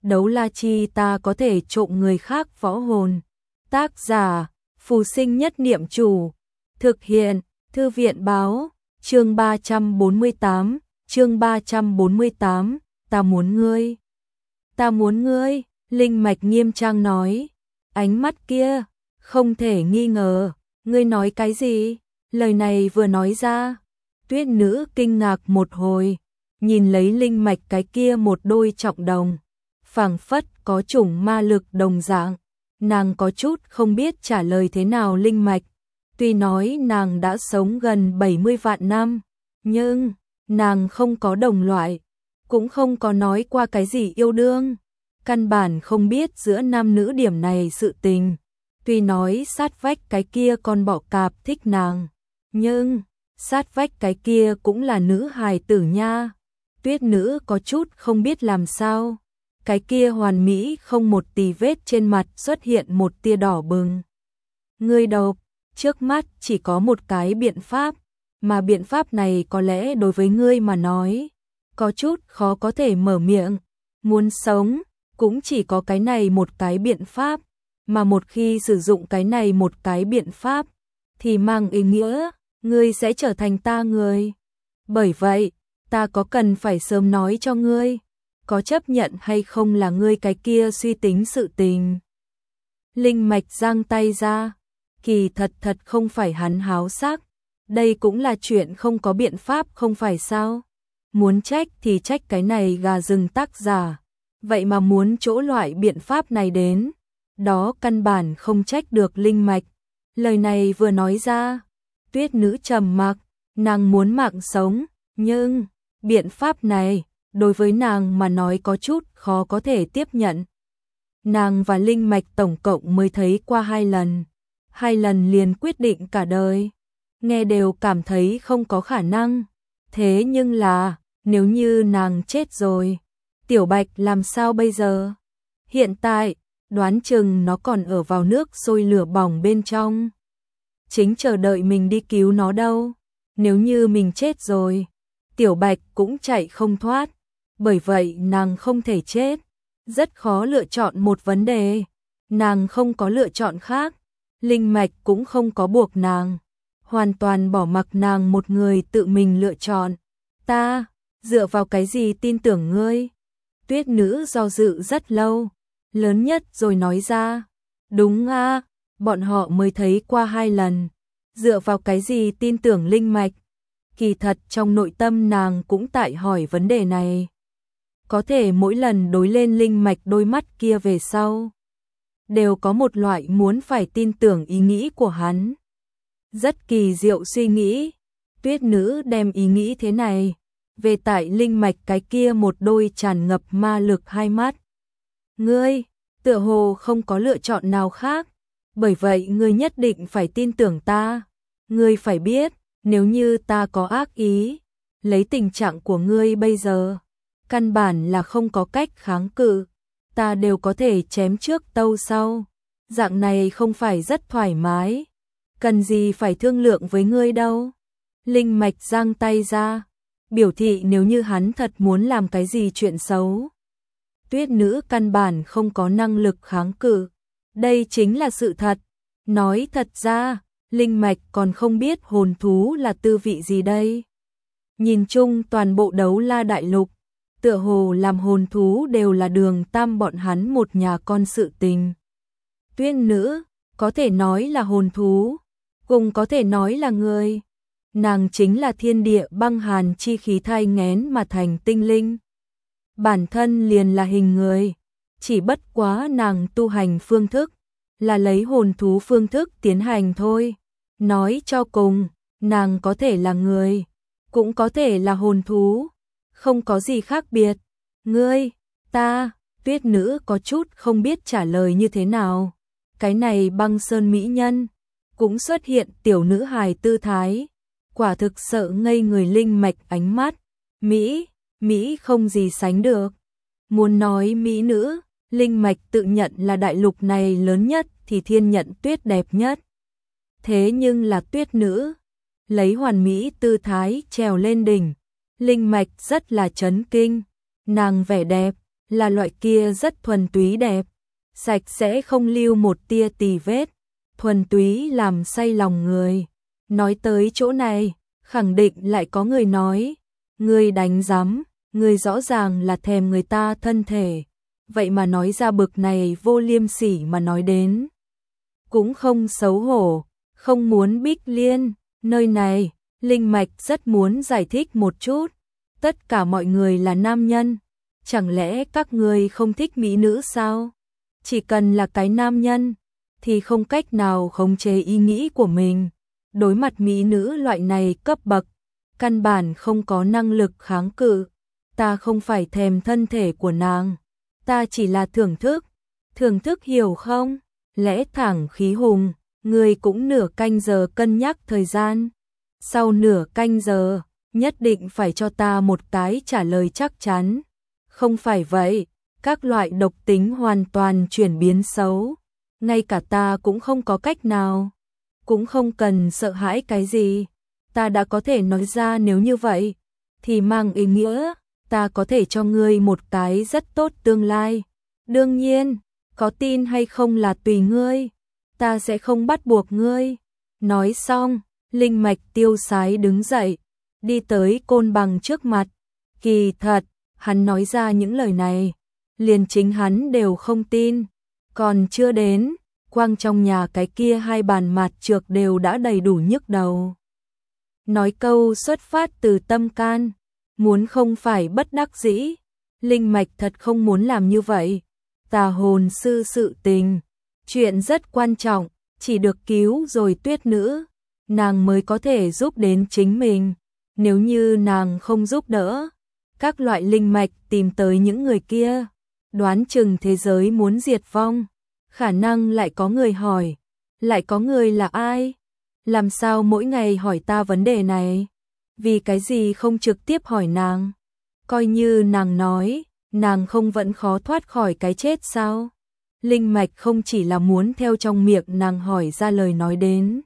Đấu la chi ta có thể trộm người khác võ hồn. Tác giả, Phù Sinh Nhất Niệm Chủ. Thực hiện, Thư viện báo, chương 348, ta muốn ngươi. Ta muốn ngươi, Linh Mạch nghiêm trang nói. Ánh mắt kia, không thể nghi ngờ, ngươi nói cái gì? Lời này vừa nói ra, Tuyết Nữ kinh ngạc một hồi, nhìn lấy Linh Mạch cái kia một đôi trọng đồng, phảng phất có chủng ma lực đồng dạng, nàng có chút không biết trả lời thế nào Linh Mạch. Tuy nói nàng đã sống gần 70 vạn năm, nhưng nàng không có đồng loại, cũng không có nói qua cái gì yêu đương, căn bản không biết giữa nam nữ điểm này sự tình. Tuy nói sát vách cái kia con bọ cạp thích nàng, nhưng sát vách cái kia cũng là nữ hài tử nha. Tuyết Nữ có chút không biết làm sao, cái kia hoàn mỹ không một tì vết trên mặt xuất hiện một tia đỏ bừng. Ngươi độc, trước mắt chỉ có một cái biện pháp, mà biện pháp này có lẽ đối với ngươi mà nói, có chút khó có thể mở miệng. Muốn sống, cũng chỉ có cái này một cái biện pháp, mà một khi sử dụng cái này một cái biện pháp, thì mang ý nghĩa, ngươi sẽ trở thành ta người. Bởi vậy, ta có cần phải sớm nói cho ngươi, có chấp nhận hay không là ngươi cái kia suy tính sự tình. Linh Mạch giang tay ra, kỳ thật không phải hắn háo sắc, đây cũng là chuyện không có biện pháp không phải sao. Muốn trách thì trách cái này gà rừng tác giả, vậy mà muốn chỗ loại biện pháp này đến, đó căn bản không trách được Linh Mạch. Lời này vừa nói ra, Tuyết Nữ trầm mặc, nàng muốn mạng sống, nhưng biện pháp này đối với nàng mà nói có chút khó có thể tiếp nhận. Nàng và Linh Mạch tổng cộng mới thấy qua 2 lần liền quyết định cả đời, nghe đều cảm thấy không có khả năng. Thế nhưng là, nếu như nàng chết rồi, Tiểu Bạch làm sao bây giờ? Hiện tại, đoán chừng nó còn ở vào nước sôi lửa bỏng bên trong, chính chờ đợi mình đi cứu nó đâu. Nếu như mình chết rồi, Tiểu Bạch cũng chạy không thoát, bởi vậy nàng không thể chết. Rất khó lựa chọn một vấn đề, nàng không có lựa chọn khác, Linh Mạch cũng không có buộc nàng, hoàn toàn bỏ mặc nàng một người tự mình lựa chọn. Ta, dựa vào cái gì tin tưởng ngươi? Tuyết Nữ do dự rất lâu, lớn nhất rồi nói ra. Đúng a, bọn họ mới thấy qua 2 lần, dựa vào cái gì tin tưởng Linh Mạch? Kỳ thật trong nội tâm nàng cũng tại hỏi vấn đề này. Có thể mỗi lần đối lên Linh Mạch đôi mắt kia về sau, đều có một loại muốn phải tin tưởng ý nghĩ của hắn. Rất kỳ diệu suy nghĩ, Tuyết Nữ đem ý nghĩ thế này, về tại Linh Mạch cái kia một đôi tràn ngập ma lực hai mắt. Ngươi, tựa hồ không có lựa chọn nào khác, bởi vậy ngươi nhất định phải tin tưởng ta. Ngươi phải biết, nếu như ta có ác ý, lấy tình trạng của ngươi bây giờ, căn bản là không có cách kháng cự, ta đều có thể chém trước tâu sau. Dạng này không phải rất thoải mái, cần gì phải thương lượng với ngươi đâu. Linh Mạch giang tay ra, biểu thị nếu như hắn thật muốn làm cái gì chuyện xấu, Tuyết Nữ căn bản không có năng lực kháng cự. Đây chính là sự thật. Nói thật ra, Linh Mạch còn không biết hồn thú là tư vị gì đây. Nhìn chung toàn bộ Đấu La Đại Lục, tựa hồ làm hồn thú đều là Đường Tam bọn hắn một nhà con sự tình. Tuyết Nữ, có thể nói là hồn thú, cùng có thể nói là người. Nàng chính là thiên địa băng hàn chi khí thai nghén mà thành tinh linh. Bản thân liền là hình người, chỉ bất quá nàng tu hành phương thức là lấy hồn thú phương thức tiến hành thôi. Nói cho cùng, nàng có thể là người, cũng có thể là hồn thú, không có gì khác biệt. Ngươi, ta, Tuyết Nữ có chút không biết trả lời như thế nào. Cái này băng sơn mỹ nhân, cũng xuất hiện tiểu nữ hài tư thái, quả thực sợ ngây người. Linh Mạch ánh mắt, Mỹ không gì sánh được. Muốn nói mỹ nữ, Linh Mạch tự nhận là đại lục này lớn nhất thì thiên nhận tuyết đẹp nhất. Thế nhưng là Tuyết Nữ, lấy hoàn mỹ tư thái trèo lên đỉnh. Linh Mạch rất là chấn kinh, nàng vẻ đẹp, là loại kia rất thuần túy đẹp, sạch sẽ không lưu một tia tì vết, thuần túy làm say lòng người. Nói tới chỗ này, khẳng định lại có người nói, ngươi đánh rắm, ngươi rõ ràng là thèm người ta thân thể, vậy mà nói ra bực này vô liêm sỉ mà nói đến. Cũng không xấu hổ, không muốn Bích Liên, nơi này, Linh Mạch rất muốn giải thích một chút, tất cả mọi người là nam nhân, chẳng lẽ các ngươi không thích mỹ nữ sao? Chỉ cần là cái nam nhân, thì không cách nào khống chế ý nghĩ của mình. Đối mặt mỹ nữ loại này cấp bậc, căn bản không có năng lực kháng cự. Ta không phải thèm thân thể của nàng, ta chỉ là thưởng thức hiểu không? Lẽ thẳng khí hùng, người cũng nửa canh giờ cân nhắc thời gian. Sau nửa canh giờ, nhất định phải cho ta một cái trả lời chắc chắn. Không phải vậy, các loại độc tính hoàn toàn chuyển biến xấu. Ngay cả ta cũng không có cách nào. Cũng không cần sợ hãi cái gì. Ta đã có thể nói ra nếu như vậy, thì mang ý nghĩa, ta có thể cho ngươi một cái rất tốt tương lai. Đương nhiên, có tin hay không là tùy ngươi. Ta sẽ không bắt buộc ngươi. Nói xong, Linh Mạch tiêu sái đứng dậy, đi tới Côn Bằng trước mặt. Kỳ thật, hắn nói ra những lời này, liền chính hắn đều không tin. Còn chưa đến, quang trong nhà cái kia 2 bàn mặt trược đều đã đầy đủ nhức đầu. Nói câu xuất phát từ tâm can, muốn không phải bất đắc dĩ. Linh Mạch thật không muốn làm như vậy. Tà hồn sư sự tình, chuyện rất quan trọng, chỉ được cứu rồi Tuyết nữ, nàng mới có thể giúp đến chính mình. Nếu như nàng không giúp đỡ, các loại linh mạch tìm tới những người kia, đoán chừng thế giới muốn diệt vong. Khả năng lại có người hỏi, lại có người là ai? Làm sao mỗi ngày hỏi ta vấn đề này? Vì cái gì không trực tiếp hỏi nàng? Coi như nàng nói, nàng không vẫn khó thoát khỏi cái chết sao? Linh Mạch không chỉ là muốn theo trong miệng nàng hỏi ra lời nói đến,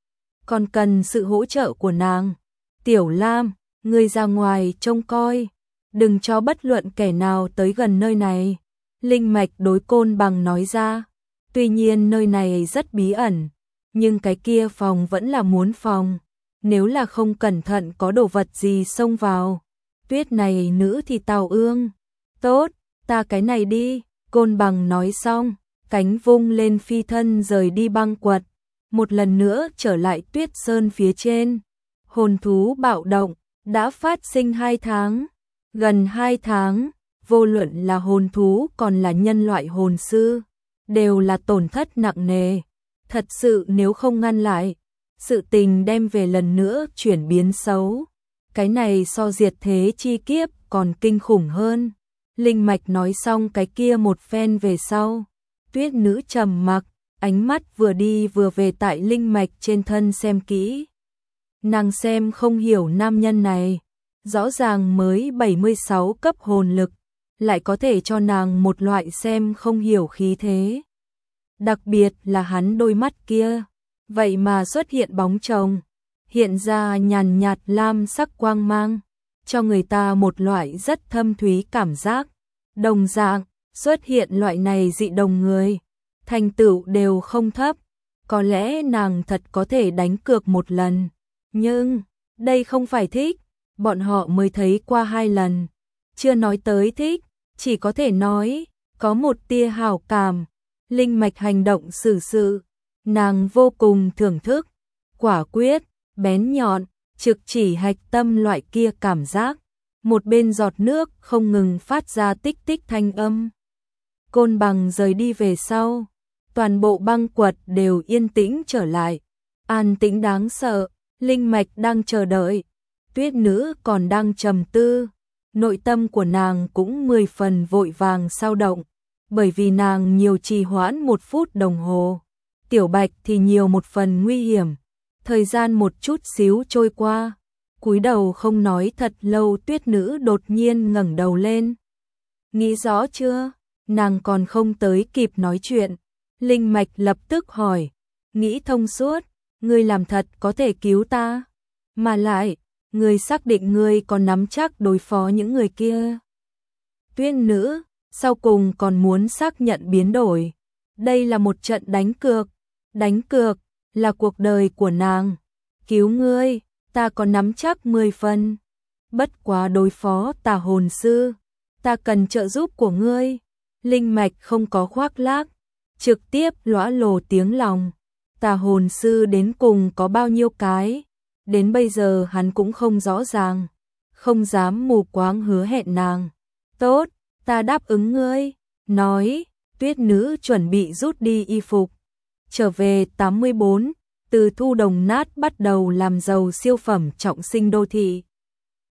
còn cần sự hỗ trợ của nàng. Tiểu Lam, ngươi ra ngoài trông coi, đừng cho bất luận kẻ nào tới gần nơi này. Linh Mạch đối Côn Bằng nói ra, tuy nhiên nơi này rất bí ẩn, nhưng cái kia phòng vẫn là muốn phòng. Nếu là không cẩn thận có đồ vật gì xông vào, Tuyết này nữ thì tào ương. Tốt, ta cái này đi. Côn Bằng nói xong, cánh vung lên phi thân rời đi băng quật, một lần nữa trở lại Tuyết Sơn phía trên. Hồn thú bạo động, đã phát sinh 2 tháng, gần 2 tháng, vô luận là hồn thú còn là nhân loại hồn sư, đều là tổn thất nặng nề. Thật sự nếu không ngăn lại, sự tình đem về lần nữa chuyển biến xấu. Cái này so diệt thế chi kiếp còn kinh khủng hơn. Linh Mạch nói xong cái kia một phen về sau, Tuyết nữ trầm mặc, ánh mắt vừa đi vừa về tại Linh Mạch trên thân xem kỹ. Nàng xem không hiểu nam nhân này, rõ ràng mới 76 cấp hồn lực, lại có thể cho nàng một loại xem không hiểu khí thế. Đặc biệt là hắn đôi mắt kia, vậy mà xuất hiện bóng chồng, hiện ra nhàn nhạt lam sắc quang mang, cho người ta một loại rất thâm thúy cảm giác. Đồng dạng, xuất hiện loại này dị đồng người, thành tựu đều không thấp, có lẽ nàng thật có thể đánh cược một lần. Nhưng, đây không phải thích, bọn họ mới thấy qua 2 lần, chưa nói tới thích, chỉ có thể nói, có một tia hảo cảm. Linh Mạch hành động xử sự, nàng vô cùng thưởng thức, quả quyết, bén nhọn, trực chỉ hạch tâm loại kia cảm giác. Một bên giọt nước không ngừng phát ra tích tích thanh âm. Côn Bằng rời đi về sau, toàn bộ băng quật đều yên tĩnh trở lại, an tĩnh đáng sợ. Linh Mạch đang chờ đợi, Tuyết nữ còn đang trầm tư, nội tâm của nàng cũng 10 phần vội vàng sao động, bởi vì nàng nhiều trì hoãn 1 phút đồng hồ, Tiểu Bạch thì nhiều 1 phần nguy hiểm. Thời gian một chút xíu trôi qua, cúi đầu không nói thật lâu, Tuyết nữ đột nhiên ngẩng đầu lên. Nghĩ rõ chưa? Nàng còn không tới kịp nói chuyện, Linh Mạch lập tức hỏi, nghĩ thông suốt, ngươi làm thật có thể cứu ta, mà lại, ngươi xác định ngươi có nắm chắc đối phó những người kia? Tuyết nữ, sau cùng còn muốn xác nhận biến đổi. Đây là một trận đánh cược là cuộc đời của nàng. Cứu ngươi, ta có nắm chắc 10 phần. Bất quá đối phó tà hồn sư, ta cần trợ giúp của ngươi. Linh mạch không có khoác lác, trực tiếp lõa lồ tiếng lòng. Tà hồn sư đến cùng có bao nhiêu cái, đến bây giờ hắn cũng không rõ ràng, không dám mù quáng hứa hẹn nàng. Tốt, ta đáp ứng ngươi, nói, Tuyết nữ chuẩn bị rút đi y phục. Trở về 84, từ Thu Đồng Nát bắt đầu làm giàu siêu phẩm trọng sinh đô thị.